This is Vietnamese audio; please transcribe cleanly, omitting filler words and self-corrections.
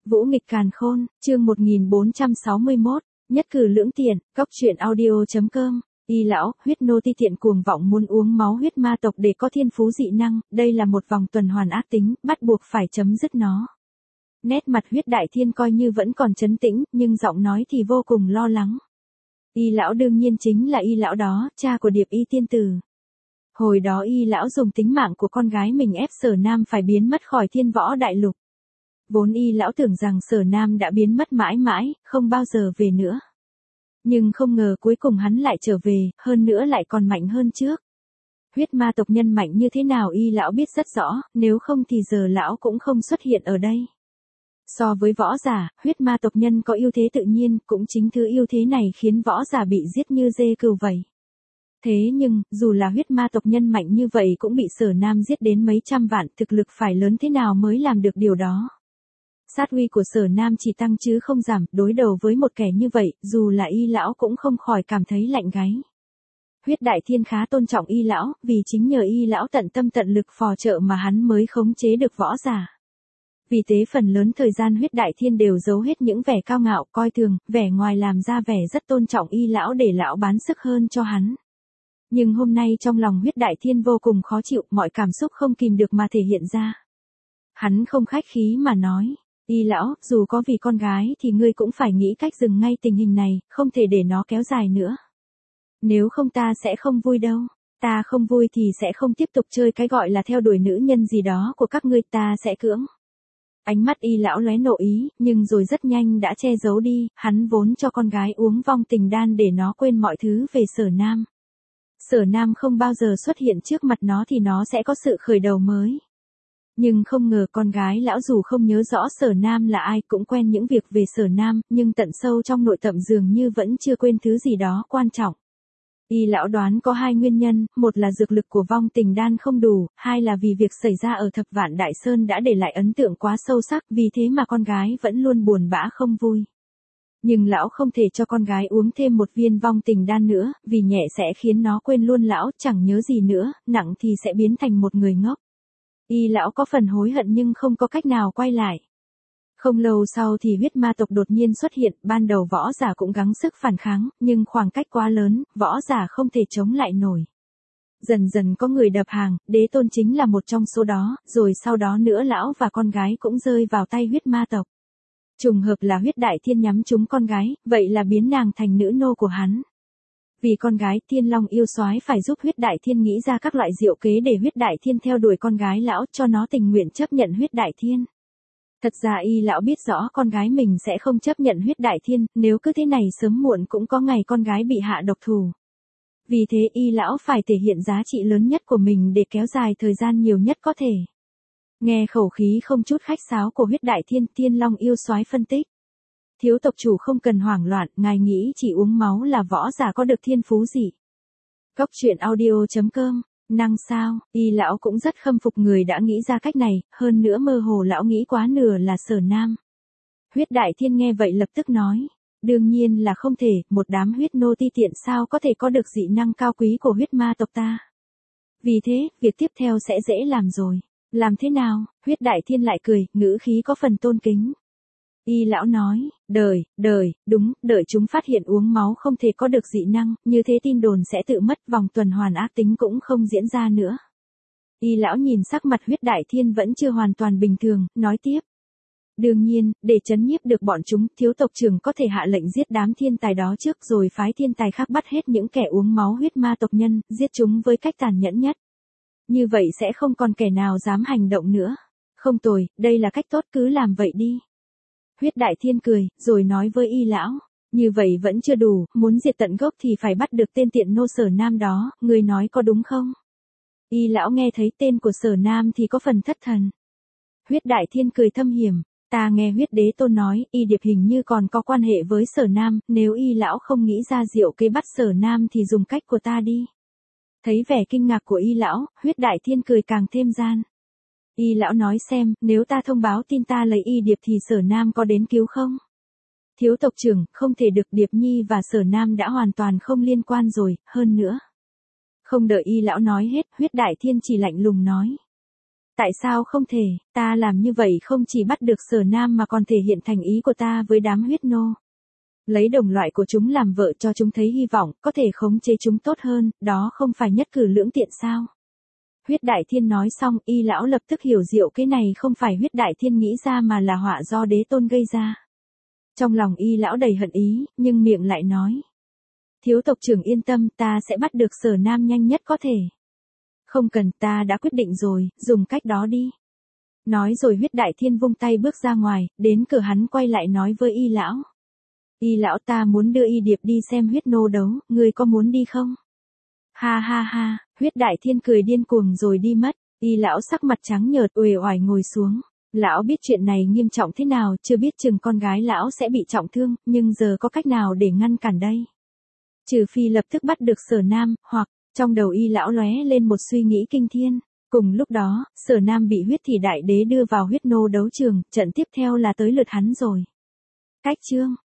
Vũ nghịch càn khôn, chương 1461, nhất cử lưỡng tiện, góc truyện audio.com. Y lão, huyết nô ti tiện cuồng vọng muốn uống máu huyết ma tộc để có thiên phú dị năng, đây là một vòng tuần hoàn ác tính, bắt buộc phải chấm dứt nó. Nét mặt huyết đại thiên coi như vẫn còn trấn tĩnh, nhưng giọng nói thì vô cùng lo lắng. Y lão đương nhiên chính là y lão đó, cha của Điệp Y tiên tử. Hồi đó y lão dùng tính mạng của con gái mình ép Sở Nam phải biến mất khỏi thiên võ đại lục. Vốn y lão tưởng rằng Sở Nam đã biến mất mãi mãi, không bao giờ về nữa. Nhưng không ngờ cuối cùng hắn lại trở về, hơn nữa lại còn mạnh hơn trước. Huyết ma tộc nhân mạnh như thế nào y lão biết rất rõ, nếu không thì giờ lão cũng không xuất hiện ở đây. So với võ giả, huyết ma tộc nhân có ưu thế tự nhiên, cũng chính thứ ưu thế này khiến võ giả bị giết như dê cừu vậy. Thế nhưng, dù là huyết ma tộc nhân mạnh như vậy cũng bị Sở Nam giết đến mấy trăm vạn, thực lực phải lớn thế nào mới làm được điều đó. Sát uy của Sở Nam chỉ tăng chứ không giảm, đối đầu với một kẻ như vậy, dù là y lão cũng không khỏi cảm thấy lạnh gáy. Huyết đại thiên khá tôn trọng y lão, vì chính nhờ y lão tận tâm tận lực phò trợ mà hắn mới khống chế được võ giả. Vì thế phần lớn thời gian huyết đại thiên đều giấu hết những vẻ cao ngạo, coi thường, vẻ ngoài làm ra vẻ rất tôn trọng y lão để lão bán sức hơn cho hắn. Nhưng hôm nay trong lòng huyết đại thiên vô cùng khó chịu, mọi cảm xúc không kìm được mà thể hiện ra. Hắn không khách khí mà nói, y lão, dù có vì con gái thì ngươi cũng phải nghĩ cách dừng ngay tình hình này, không thể để nó kéo dài nữa. Nếu không ta sẽ không vui đâu, ta không vui thì sẽ không tiếp tục chơi cái gọi là theo đuổi nữ nhân gì đó của các ngươi, ta sẽ cưỡng. Ánh mắt y lão lóe nộ ý, nhưng rồi rất nhanh đã che giấu đi, hắn vốn cho con gái uống vong tình đan để nó quên mọi thứ về Sở Nam. Sở Nam không bao giờ xuất hiện trước mặt nó thì nó sẽ có sự khởi đầu mới. Nhưng không ngờ con gái lão dù không nhớ rõ Sở Nam là ai, cũng quen những việc về Sở Nam, nhưng tận sâu trong nội tâm dường như vẫn chưa quên thứ gì đó quan trọng. Y lão đoán có hai nguyên nhân, một là dược lực của vong tình đan không đủ, hai là vì việc xảy ra ở Thập Vạn Đại Sơn đã để lại ấn tượng quá sâu sắc, vì thế mà con gái vẫn luôn buồn bã không vui. Nhưng lão không thể cho con gái uống thêm một viên vong tình đan nữa, vì nhẹ sẽ khiến nó quên luôn lão, chẳng nhớ gì nữa, nặng thì sẽ biến thành một người ngốc. Y lão có phần hối hận nhưng không có cách nào quay lại. Không lâu sau thì huyết ma tộc đột nhiên xuất hiện, ban đầu võ giả cũng gắng sức phản kháng, nhưng khoảng cách quá lớn, võ giả không thể chống lại nổi. Dần dần có người đập hàng, đế tôn chính là một trong số đó, rồi sau đó nữa lão và con gái cũng rơi vào tay huyết ma tộc. Trùng hợp là huyết đại thiên nhắm trúng con gái, vậy là biến nàng thành nữ nô của hắn. Vì con gái, Thiên Long yêu soái phải giúp huyết đại thiên nghĩ ra các loại diệu kế để huyết đại thiên theo đuổi con gái lão, cho nó tình nguyện chấp nhận huyết đại thiên. Thật ra y lão biết rõ con gái mình sẽ không chấp nhận huyết đại thiên, nếu cứ thế này sớm muộn cũng có ngày con gái bị hạ độc thủ. Vì thế y lão phải thể hiện giá trị lớn nhất của mình để kéo dài thời gian nhiều nhất có thể. Nghe khẩu khí không chút khách sáo của huyết đại thiên, Thiên Long yêu soái phân tích. Thiếu tộc chủ không cần hoảng loạn, ngài nghĩ chỉ uống máu là võ giả có được thiên phú gì. Góc truyện audio.com. Năng sao, y lão cũng rất khâm phục người đã nghĩ ra cách này, hơn nữa mơ hồ lão nghĩ quá nửa là Sở Nam. Huyết đại thiên nghe vậy lập tức nói, đương nhiên là không thể, một đám huyết nô ti tiện sao có thể có được dị năng cao quý của huyết ma tộc ta. Vì thế, việc tiếp theo sẽ dễ làm rồi. Làm thế nào? Huyết đại thiên lại cười, ngữ khí có phần tôn kính. Y lão nói, đúng, đợi chúng phát hiện uống máu không thể có được dị năng, như thế tin đồn sẽ tự mất, vòng tuần hoàn ác tính cũng không diễn ra nữa. Y lão nhìn sắc mặt huyết đại thiên vẫn chưa hoàn toàn bình thường, nói tiếp. Đương nhiên, để trấn nhiếp được bọn chúng, thiếu tộc trưởng có thể hạ lệnh giết đám thiên tài đó trước rồi phái thiên tài khác bắt hết những kẻ uống máu huyết ma tộc nhân, giết chúng với cách tàn nhẫn nhất. Như vậy sẽ không còn kẻ nào dám hành động nữa. Không tồi, đây là cách tốt, cứ làm vậy đi. Huyết đại thiên cười, rồi nói với y lão, như vậy vẫn chưa đủ, muốn diệt tận gốc thì phải bắt được tên tiện nô Sở Nam đó, người nói có đúng không? Y lão nghe thấy tên của Sở Nam thì có phần thất thần. Huyết đại thiên cười thâm hiểm, ta nghe huyết đế tôn nói, y điệp hình như còn có quan hệ với Sở Nam, nếu y lão không nghĩ ra diệu kế bắt Sở Nam thì dùng cách của ta đi. Thấy vẻ kinh ngạc của y lão, huyết đại thiên cười càng thêm gian. Y lão nói xem, nếu ta thông báo tin ta lấy y điệp thì Sở Nam có đến cứu không? Thiếu tộc trưởng, không thể được, Điệp Nhi và Sở Nam đã hoàn toàn không liên quan rồi, hơn nữa. Không đợi y lão nói hết, huyết đại thiên chỉ lạnh lùng nói. Tại sao không thể, ta làm như vậy không chỉ bắt được Sở Nam mà còn thể hiện thành ý của ta với đám huyết nô. Lấy đồng loại của chúng làm vợ cho chúng thấy hy vọng, có thể khống chế chúng tốt hơn, đó không phải nhất cử lưỡng tiện sao? Huyết Đại Thiên nói xong, Y lão lập tức hiểu diệu cái này không phải Huyết Đại Thiên nghĩ ra mà là họa do đế tôn gây ra. Trong lòng Y lão đầy hận ý, nhưng miệng lại nói. Thiếu tộc trưởng yên tâm, ta sẽ bắt được Sở Nam nhanh nhất có thể. Không cần, ta đã quyết định rồi, dùng cách đó đi. Nói rồi Huyết Đại Thiên vung tay bước ra ngoài, đến cửa hắn quay lại nói với Y lão. Y lão, ta muốn đưa Y Điệp đi xem huyết nô đấu, ngươi có muốn đi không? Ha ha ha, Huyết Đại Thiên cười điên cuồng rồi đi mất. Y lão sắc mặt trắng nhợt uể oải ngồi xuống. Lão biết chuyện này nghiêm trọng thế nào, chưa biết chừng con gái lão sẽ bị trọng thương, nhưng giờ có cách nào để ngăn cản đây? Trừ phi lập tức bắt được Sở Nam, hoặc, trong đầu Y lão lóe lên một suy nghĩ kinh thiên. Cùng lúc đó, Sở Nam bị Huyết Thị Đại Đế đưa vào huyết nô đấu trường, trận tiếp theo là tới lượt hắn rồi. Cách chương